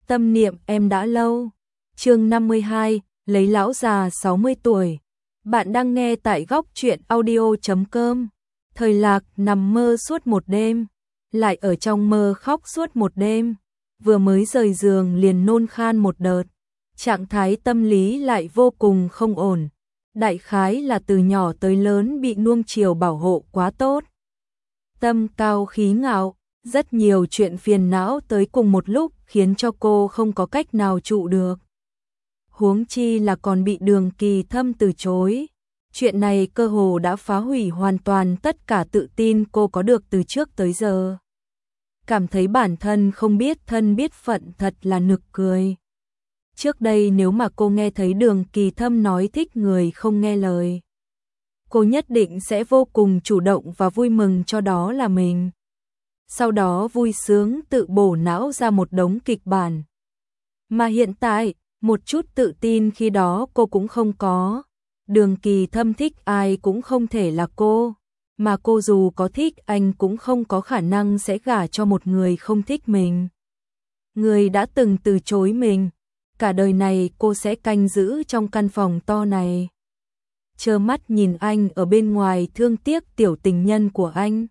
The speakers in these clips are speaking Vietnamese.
Tâm niệm em đã lâu. Chương 52, lấy lão già 60 tuổi. Bạn đang nghe tại góc truyện audio.com. Thời Lạc nằm mơ suốt một đêm, lại ở trong mơ khóc suốt một đêm, vừa mới rời giường liền nôn khan một đợt. Trạng thái tâm lý lại vô cùng không ổn. Đại khái là từ nhỏ tới lớn bị nuông chiều bảo hộ quá tốt. Tâm cao khí ngạo, rất nhiều chuyện phiền não tới cùng một lúc khiến cho cô không có cách nào trụ được. Huống chi là còn bị Đường Kỳ Thâm từ chối. Chuyện này cơ hồ đã phá hủy hoàn toàn tất cả tự tin cô có được từ trước tới giờ. Cảm thấy bản thân không biết thân biết phận thật là nực cười. Trước đây nếu mà cô nghe thấy Đường Kỳ Thâm nói thích người không nghe lời, cô nhất định sẽ vô cùng chủ động và vui mừng cho đó là mình. Sau đó vui sướng tự bổ não ra một đống kịch bản. Mà hiện tại, một chút tự tin khi đó cô cũng không có. Đường Kỳ Thâm thích ai cũng không thể là cô, mà cô dù có thích anh cũng không có khả năng sẽ gả cho một người không thích mình. Người đã từng từ chối mình, cả đời này cô sẽ canh giữ trong căn phòng to này, trơ mắt nhìn anh ở bên ngoài thương tiếc tiểu tình nhân của anh.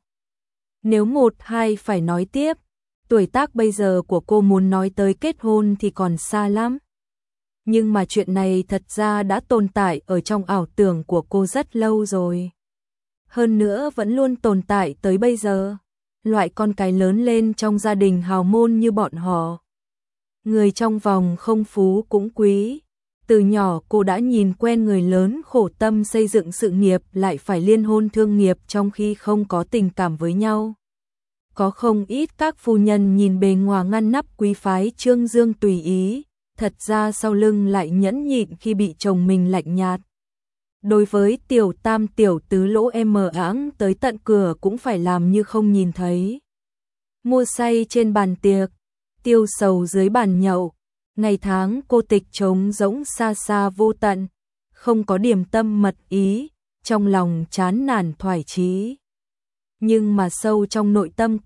Nếu một hai phải nói tiếp, tuổi tác bây giờ của cô muốn nói tới kết hôn thì còn xa lắm. Nhưng mà chuyện này thật ra đã tồn tại ở trong ảo tưởng của cô rất lâu rồi. Hơn nữa vẫn luôn tồn tại tới bây giờ. Loại con cái lớn lên trong gia đình hào môn như bọn họ, người trong vòng không phú cũng quý. Từ nhỏ cô đã nhìn quen người lớn khổ tâm xây dựng sự nghiệp lại phải liên hôn thương nghiệp trong khi không có tình cảm với nhau. Có không ít các phu nhân nhìn bề ngoài ngăn nắp quý phái trương dương tùy ý, thật ra sau lưng lại nhẫn nhịn khi bị chồng mình lạnh nhạt. Đối với tiểu tam tiểu tứ lỗ em áng tới tận cửa cũng phải làm như không nhìn thấy. Mua say trên bàn tiệc, tiêu sầu dưới bàn nhậu, ngày tháng cô tịch trống rỗng xa xa vô tận, không có điểm tâm mật ý, trong lòng chán nản thoải chí. Nhưng mà sâu trong nội tâm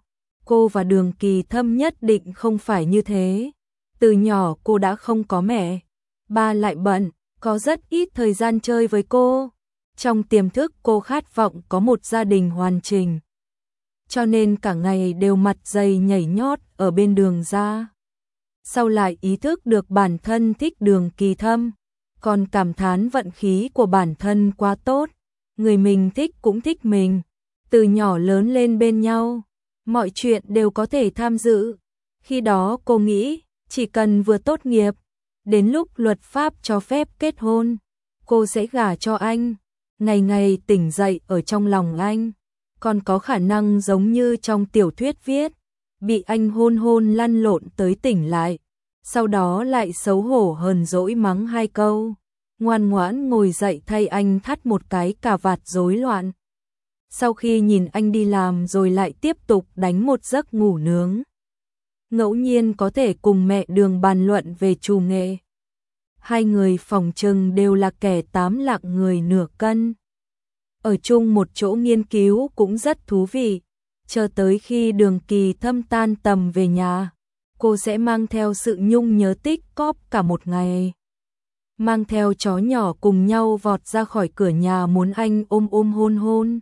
cô và Đường Kỳ Thâm nhất định không phải như thế. Từ nhỏ cô đã không có mẹ, ba lại bận, có rất ít thời gian chơi với cô. Trong tiềm thức cô khát vọng có một gia đình hoàn chỉnh, cho nên cả ngày đều mặt dày nhảy nhót ở bên đường ra. Sau lại ý thức được bản thân thích Đường Kỳ Thâm, còn cảm thán vận khí của bản thân quá tốt, người mình thích cũng thích mình, từ nhỏ lớn lên bên nhau, mọi chuyện đều có thể tham dự. Khi đó cô nghĩ, chỉ cần vừa tốt nghiệp, đến lúc luật pháp cho phép kết hôn, cô sẽ gả cho anh, ngày ngày tỉnh dậy ở trong lòng anh, còn có khả năng giống như trong tiểu thuyết viết, bị anh hôn hôn lăn lộn tới tỉnh lại, sau đó lại xấu hổ hờn dỗi mắng hai câu, ngoan ngoãn ngồi dậy thay anh thắt một cái cà vạt rối loạn. Sau khi nhìn anh đi làm rồi lại tiếp tục đánh một giấc ngủ nướng. Ngẫu nhiên có thể cùng mẹ Đường bàn luận về trù nghệ. Hai người phỏng chừng đều là kẻ tám lạng người nửa cân. Ở chung một chỗ nghiên cứu cũng rất thú vị. Chờ tới khi Đường Kỳ Thâm tan tầm về nhà, cô sẽ mang theo sự nhung nhớ tích cóp cả một ngày. Mang theo chó nhỏ cùng nhau vọt ra khỏi cửa nhà muốn anh ôm ôm hôn hôn.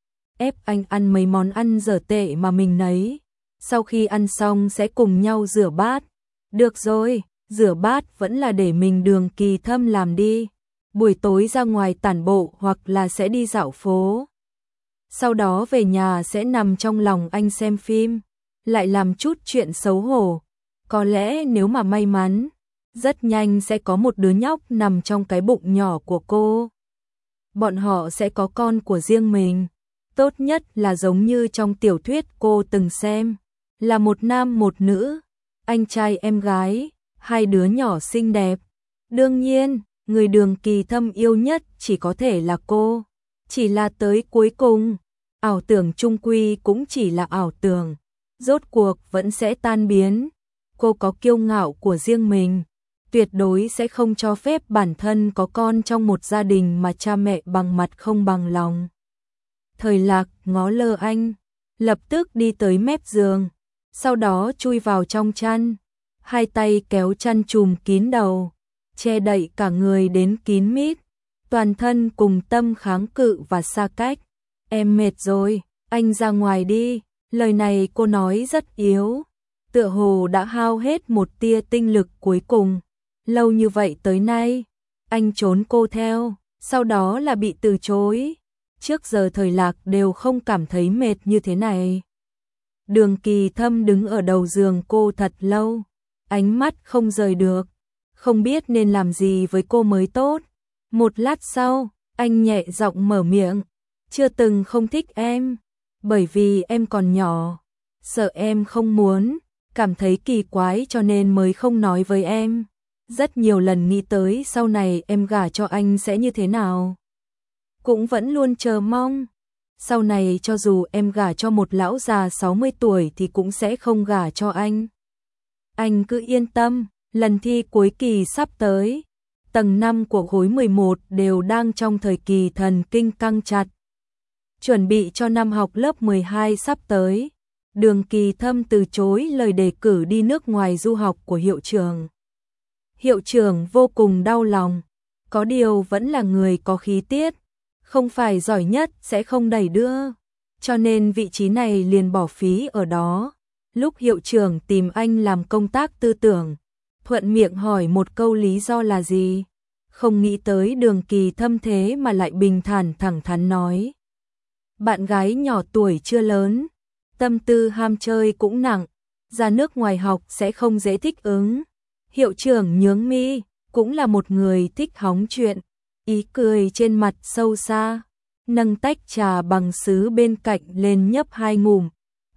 Ép anh ăn mấy món ăn dở tệ mà mình nấy. Sau khi ăn xong sẽ cùng nhau rửa bát. Được rồi, rửa bát vẫn là để mình Đường Kỳ Thâm làm đi. Buổi tối ra ngoài tản bộ hoặc là sẽ đi dạo phố. Sau đó về nhà sẽ nằm trong lòng anh xem phim, lại làm chút chuyện xấu hổ. Có lẽ nếu mà may mắn, rất nhanh sẽ có một đứa nhóc nằm trong cái bụng nhỏ của cô. Bọn họ sẽ có con của riêng mình. Tốt nhất là giống như trong tiểu thuyết cô từng xem, là một nam một nữ, anh trai em gái, hai đứa nhỏ xinh đẹp. Đương nhiên, người Đường Kỳ Thâm yêu nhất chỉ có thể là cô. Chỉ là tới cuối cùng, ảo tưởng chung quy cũng chỉ là ảo tưởng, rốt cuộc vẫn sẽ tan biến. Cô có kiêu ngạo của riêng mình, tuyệt đối sẽ không cho phép bản thân có con trong một gia đình mà cha mẹ bằng mặt không bằng lòng. Thời Lạc ngó lơ anh, lập tức đi tới mép giường, sau đó chui vào trong chăn. hai tay kéo chăn trùm kín đầu, che đậy cả người đến kín mít, toàn thân cùng tâm kháng cự và xa cách. Em mệt rồi, anh ra ngoài đi. Lời này cô nói rất yếu, tựa hồ đã hao hết một tia tinh lực cuối cùng. Lâu như vậy tới nay, anh trốn cô theo, sau đó là bị từ chối. Trước giờ Thời Lạc đều không cảm thấy mệt như thế này. Đường Kỳ Thâm đứng ở đầu giường cô thật lâu, ánh mắt không rời được, không biết nên làm gì với cô mới tốt. Một lát sau, anh nhẹ giọng mở miệng, chưa từng không thích em, bởi vì em còn nhỏ, sợ em không muốn, cảm thấy kỳ quái cho nên mới không nói với em. Rất nhiều lần nghĩ tới sau này em gả cho anh sẽ như thế nào. Cũng vẫn luôn chờ mong, sau này cho dù em gả cho một lão già 60 tuổi thì cũng sẽ không gả cho anh. Anh cứ yên tâm, lần thi cuối kỳ sắp tới, tầng 5 của khối 11 đều đang trong thời kỳ thần kinh căng chặt. Chuẩn bị cho năm học lớp 12 sắp tới, Đường Kỳ Thâm từ chối lời đề cử đi nước ngoài du học của hiệu trưởng. Hiệu trưởng vô cùng đau lòng, có điều vẫn là người có khí tiết, không phải giỏi nhất sẽ không đẩy đưa, cho nên vị trí này liền bỏ phí ở đó. Lúc hiệu trưởng tìm anh làm công tác tư tưởng, thuận miệng hỏi một câu lý do là gì, không nghĩ tới Đường Kỳ Thâm thế mà lại bình thản thẳng thắn nói. Bạn gái nhỏ tuổi chưa lớn, tâm tư ham chơi cũng nặng, ra nước ngoài học sẽ không dễ thích ứng. Hiệu trưởng nhướng mi, cũng là một người thích hóng chuyện, ý cười trên mặt sâu xa, nâng tách trà bằng sứ bên cạnh lên nhấp 2 ngụm.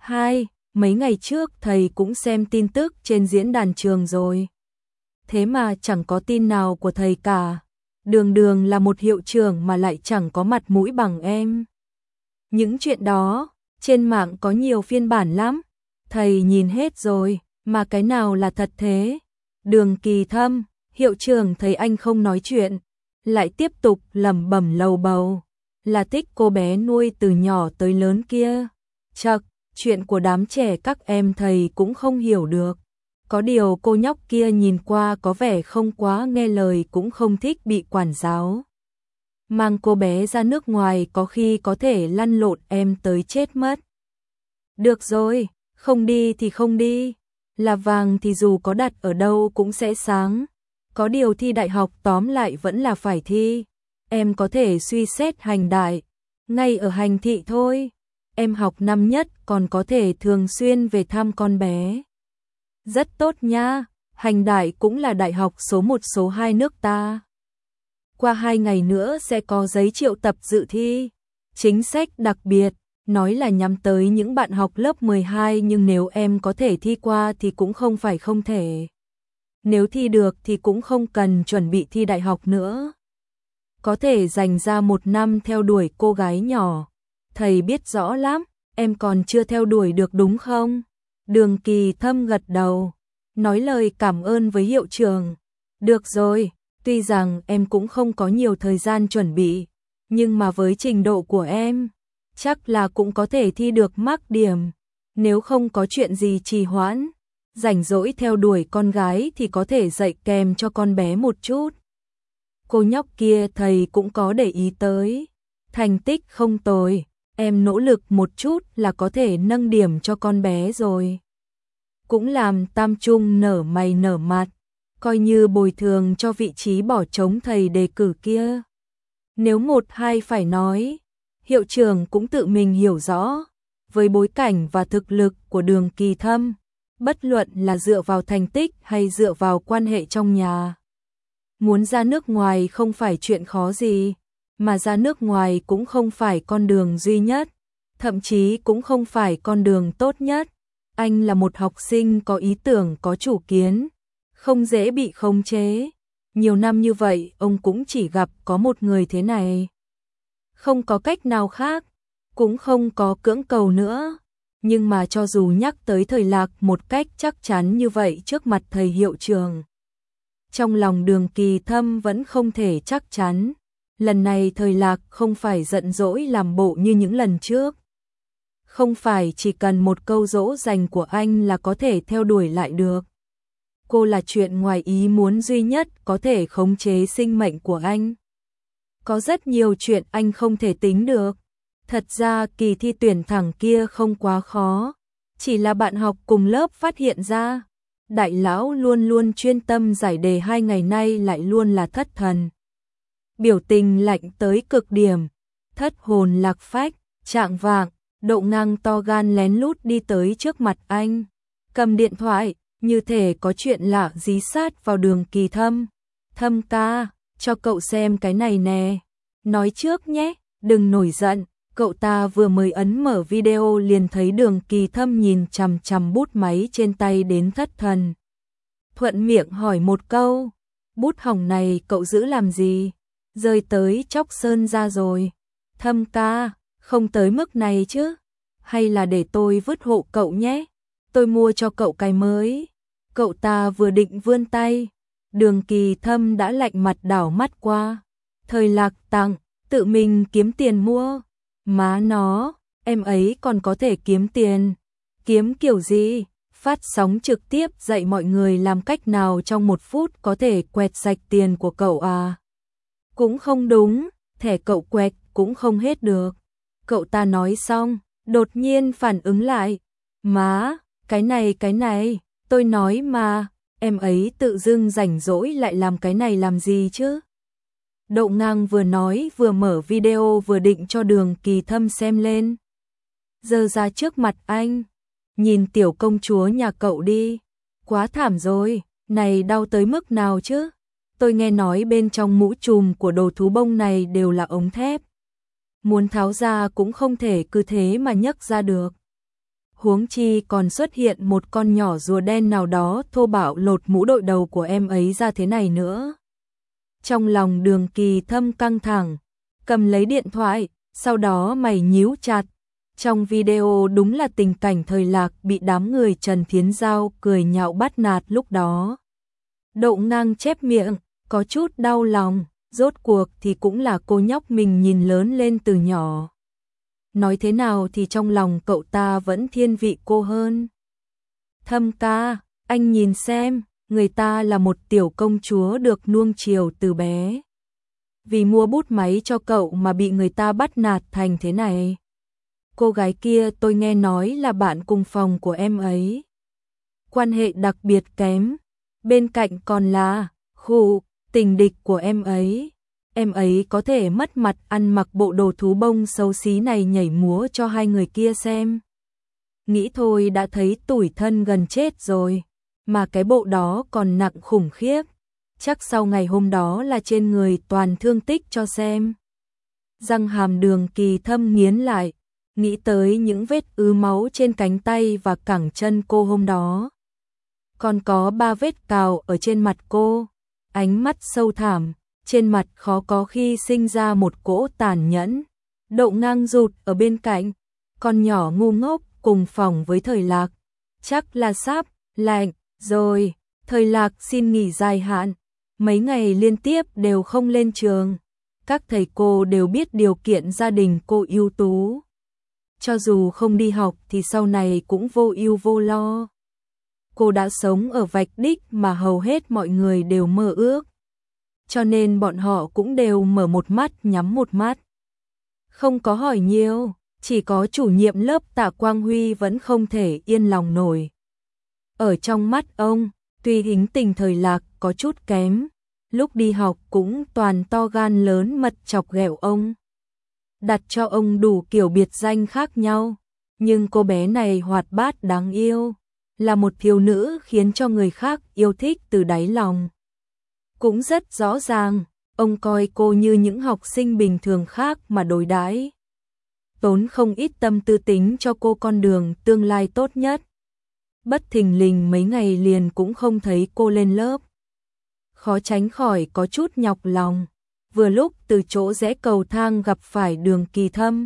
Mấy ngày trước thầy cũng xem tin tức trên diễn đàn trường rồi. Thế mà chẳng có tin nào của thầy cả. Đường đường là một hiệu trưởng mà lại chẳng có mặt mũi bằng em. Những chuyện đó, trên mạng có nhiều phiên bản lắm. Thầy nhìn hết rồi, mà cái nào là thật thế? Đường Kỳ Thâm, hiệu trưởng thấy anh không nói chuyện, lại tiếp tục lẩm bẩm lầu bầu. Là thích cô bé nuôi từ nhỏ tới lớn kia. Chậc, chuyện của đám trẻ các em thầy cũng không hiểu được. Có điều cô nhóc kia nhìn qua có vẻ không quá nghe lời, cũng không thích bị quản giáo. Mang cô bé ra nước ngoài có khi có thể lăn lộn em tới chết mất. Được rồi, không đi thì không đi. Là vàng thì dù có đặt ở đâu cũng sẽ sáng. Có điều thi đại học tóm lại vẫn là phải thi. Em có thể suy xét hành đại, ngay ở hành thị thôi. Em học năm nhất còn có thể thường xuyên về thăm con bé. Rất tốt nha, hành đại cũng là đại học số 1 số 2 nước ta. Qua 2 ngày nữa sẽ có giấy triệu tập dự thi. Chính sách đặc biệt, nói là nhắm tới những bạn học lớp 12, nhưng nếu em có thể thi qua thì cũng không phải không thể. Nếu thi được thì cũng không cần chuẩn bị thi đại học nữa. Có thể dành ra 1 năm theo đuổi cô gái nhỏ. Thầy biết rõ lắm, em còn chưa theo đuổi được đúng không? Đường Kỳ Thâm gật đầu, nói lời cảm ơn với hiệu trưởng. Được rồi, tuy rằng em cũng không có nhiều thời gian chuẩn bị, nhưng mà với trình độ của em, chắc là cũng có thể thi được mác điểm. Nếu không có chuyện gì trì hoãn, rảnh rỗi theo đuổi con gái thì có thể dạy kèm cho con bé một chút. Cô nhóc kia thầy cũng có để ý tới, thành tích không tồi, em nỗ lực một chút là có thể nâng điểm cho con bé rồi. Cũng làm Tam Trung nở mày nở mặt, coi như bồi thường cho vị trí bỏ trống thầy đề cử kia. Nếu 1-2 phải nói, hiệu trưởng cũng tự mình hiểu rõ, với bối cảnh và thực lực của Đường Kỳ Thâm, bất luận là dựa vào thành tích hay dựa vào quan hệ trong nhà. Muốn ra nước ngoài không phải chuyện khó gì, mà ra nước ngoài cũng không phải con đường duy nhất, thậm chí cũng không phải con đường tốt nhất. Anh là một học sinh có ý tưởng, có chủ kiến, không dễ bị khống chế. Nhiều năm như vậy ông cũng chỉ gặp có một người thế này. Không có cách nào khác, cũng không có cưỡng cầu nữa. Nhưng mà cho dù nhắc tới Thời Lạc một cách chắc chắn như vậy trước mặt thầy hiệu trưởng, trong lòng Đường Kỳ Thâm vẫn không thể chắc chắn. Lần này Thời Lạc không phải giận dỗi làm bộ như những lần trước. Không phải chỉ cần một câu dỗ dành của anh là có thể theo đuổi lại được. cô là chuyện ngoài ý muốn duy nhất có thể khống chế sinh mệnh của anh. Có rất nhiều chuyện anh không thể tính được. Thật ra kỳ thi tuyển thẳng kia không quá khó, chỉ là bạn học cùng lớp phát hiện ra. Đại lão luôn luôn chuyên tâm giải đề 2 ngày nay lại luôn là thất thần. Biểu tình lạnh tới cực điểm, thất hồn lạc phách, chạng vạng, Đậu Ngang to gan lén lút đi tới trước mặt anh, cầm điện thoại, như thể có chuyện lạ dí sát vào Đường Kỳ Thâm. Thâm ca, cho cậu xem cái này nè. Nói trước nhé, đừng nổi giận. Cậu ta vừa mới ấn mở video liền thấy Đường Kỳ Thâm nhìn chằm chằm bút máy trên tay đến thất thần. Thuận miệng hỏi một câu, bút hỏng này cậu giữ làm gì? Rơi tới chóc sơn ra rồi. Thâm ca, không tới mức này chứ. Hay là để tôi vứt hộ cậu nhé. Tôi mua cho cậu cái mới. Cậu ta vừa định vươn tay, Đường Kỳ Thâm đã lạnh mặt đảo mắt qua. Thời Lạc tặng, tự mình kiếm tiền mua. Má nó, em ấy còn có thể kiếm tiền. Kiếm kiểu gì? Phát sóng trực tiếp dạy mọi người làm cách nào trong 1 phút có thể quẹt sạch tiền của cậu à? Cũng không đúng, thẻ cậu quẹt cũng không hết được. Cậu ta nói xong, đột nhiên phản ứng lại. Má, cái này, tôi nói mà, em ấy tự dưng rảnh rỗi lại làm cái này làm gì chứ? Đậu Ngang vừa nói vừa mở video vừa định cho Đường Kỳ Thâm xem lên. Giơ ra trước mặt anh, nhìn tiểu công chúa nhà cậu đi, quá thảm rồi, này đau tới mức nào chứ? Tôi nghe nói bên trong mũ trùm của đồ thú bông này đều là ống thép. Muốn tháo ra cũng không thể cứ thế mà nhấc ra được. Huống chi còn xuất hiện một con nhỏ rùa đen nào đó thô bạo lột mũ đội đầu của em ấy ra thế này nữa. Trong lòng Đường Kỳ Thâm căng thẳng, cầm lấy điện thoại, sau đó mày nhíu chặt. Trong video đúng là tình cảnh Thời Lạc bị đám người Trần Thiến Giao cười nhạo bắt nạt lúc đó. Đậu Ngang chép miệng, có chút đau lòng, rốt cuộc thì cũng là cô nhóc mình nhìn lớn lên từ nhỏ. Nói thế nào thì trong lòng cậu ta vẫn thiên vị cô hơn. Thâm ca, anh nhìn xem, người ta là một tiểu công chúa được nuông chiều từ bé. Vì mua bút máy cho cậu mà bị người ta bắt nạt thành thế này. Cô gái kia tôi nghe nói là bạn cùng phòng của em ấy. Quan hệ đặc biệt kém. Bên cạnh còn là, tình địch của em ấy. Em ấy có thể mất mặt ăn mặc bộ đồ thú bông xấu xí này nhảy múa cho hai người kia xem. Nghĩ thôi đã thấy tủi thân gần chết rồi. Mà cái bộ đó còn nặng khủng khiếp. Chắc sau ngày hôm đó là trên người toàn thương tích cho xem. Răng hàm Đường Kỳ Thâm nghiến lại. Nghĩ tới những vết ứ máu trên cánh tay và cẳng chân cô hôm đó. Còn có 3 vết cào ở trên mặt cô. Ánh mắt sâu thẳm, trên mặt khó có khi sinh ra một cỗ tàn nhẫn. Đậu Ngang rụt ở bên cạnh, con nhỏ ngu ngốc cùng phòng với Thời Lạc. Chắc là sắp lạnh rồi. Thời Lạc xin nghỉ dài hạn, mấy ngày liên tiếp đều không lên trường. Các thầy cô đều biết điều kiện gia đình cô ưu tú. Cho dù không đi học thì sau này cũng vô ưu vô lo. Cô đã sống ở vạch đích mà hầu hết mọi người đều mơ ước. Cho nên bọn họ cũng đều mở một mắt nhắm một mắt. Không có hỏi nhiều, chỉ có chủ nhiệm lớp Tạ Quang Huy vẫn không thể yên lòng nổi. Ở trong mắt ông, tuy tính tình Thời Lạc có chút kém, lúc đi học cũng toàn to gan lớn mật chọc ghẹo ông. Đặt cho ông đủ kiểu biệt danh khác nhau, nhưng cô bé này hoạt bát đáng yêu, là một thiếu nữ khiến cho người khác yêu thích từ đáy lòng. Cũng rất rõ ràng, ông coi cô như những học sinh bình thường khác mà đối đãi. Tốn không ít tâm tư tính cho cô con đường tương lai tốt nhất. Bất thình lình mấy ngày liền cũng không thấy cô lên lớp. Khó tránh khỏi có chút nhọc lòng. Vừa lúc từ chỗ rẽ cầu thang gặp phải Đường Kỳ Thâm.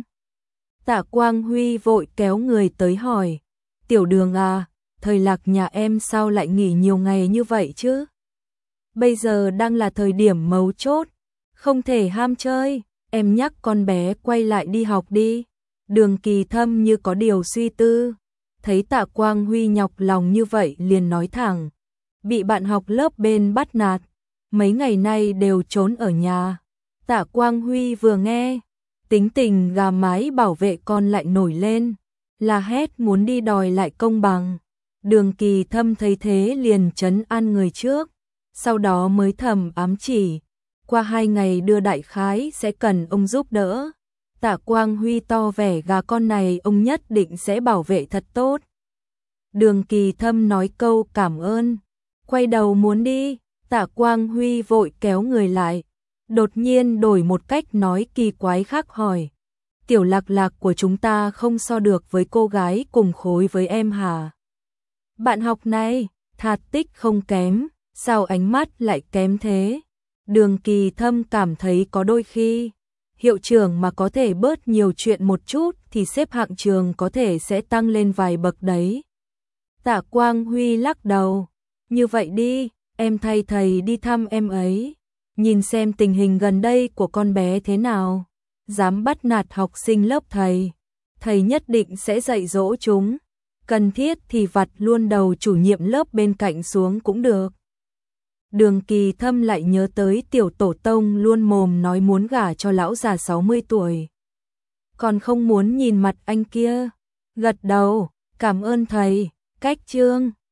Tạ Quang Huy vội kéo người tới hỏi. Tiểu Đường à, Thời Lạc nhà em sao lại nghỉ nhiều ngày như vậy chứ? Bây giờ đang là thời điểm mấu chốt. Không thể ham chơi, em nhắc con bé quay lại đi học đi. Đường Kỳ Thâm như có điều suy tư. Thấy Tạ Quang Huy nhọc lòng như vậy liền nói thẳng. bị bạn học lớp bên bắt nạt, mấy ngày nay đều trốn ở nhà. Tạ Quang Huy vừa nghe, tính tình gà mái bảo vệ con lại nổi lên, la hét muốn đi đòi lại công bằng. Đường Kỳ Thâm thấy thế liền trấn an người trước, sau đó mới thầm ám chỉ, qua 2 ngày đưa đại khái sẽ cần ông giúp đỡ. Tạ Quang Huy to vẻ gà con này ông nhất định sẽ bảo vệ thật tốt. Đường Kỳ Thâm nói câu cảm ơn, quay đầu muốn đi, Tạ Quang Huy vội kéo người lại, đột nhiên đổi một cách nói kỳ quái khác hỏi, Tiểu Lạc Lạc của chúng ta không so được với cô gái cùng khối với em hả? Bạn học này, thạc tích không kém, sao ánh mắt lại kém thế? Đường Kỳ Thâm cảm thấy có đôi khi, hiệu trưởng mà có thể bớt nhiều chuyện một chút thì xếp hạng trường có thể sẽ tăng lên vài bậc đấy. Tạ Quang Huy lắc đầu, như vậy đi, em thay thầy đi thăm em ấy, nhìn xem tình hình gần đây của con bé thế nào. Dám bắt nạt học sinh lớp thầy nhất định sẽ dạy dỗ chúng, cần thiết thì vặt luôn đầu chủ nhiệm lớp bên cạnh xuống cũng được. Đường Kỳ Thâm lại nhớ tới tiểu tổ tông luôn mồm nói muốn gả cho lão già 60 tuổi. Còn không muốn nhìn mặt anh kia, gật đầu, cảm ơn thầy, cách chương.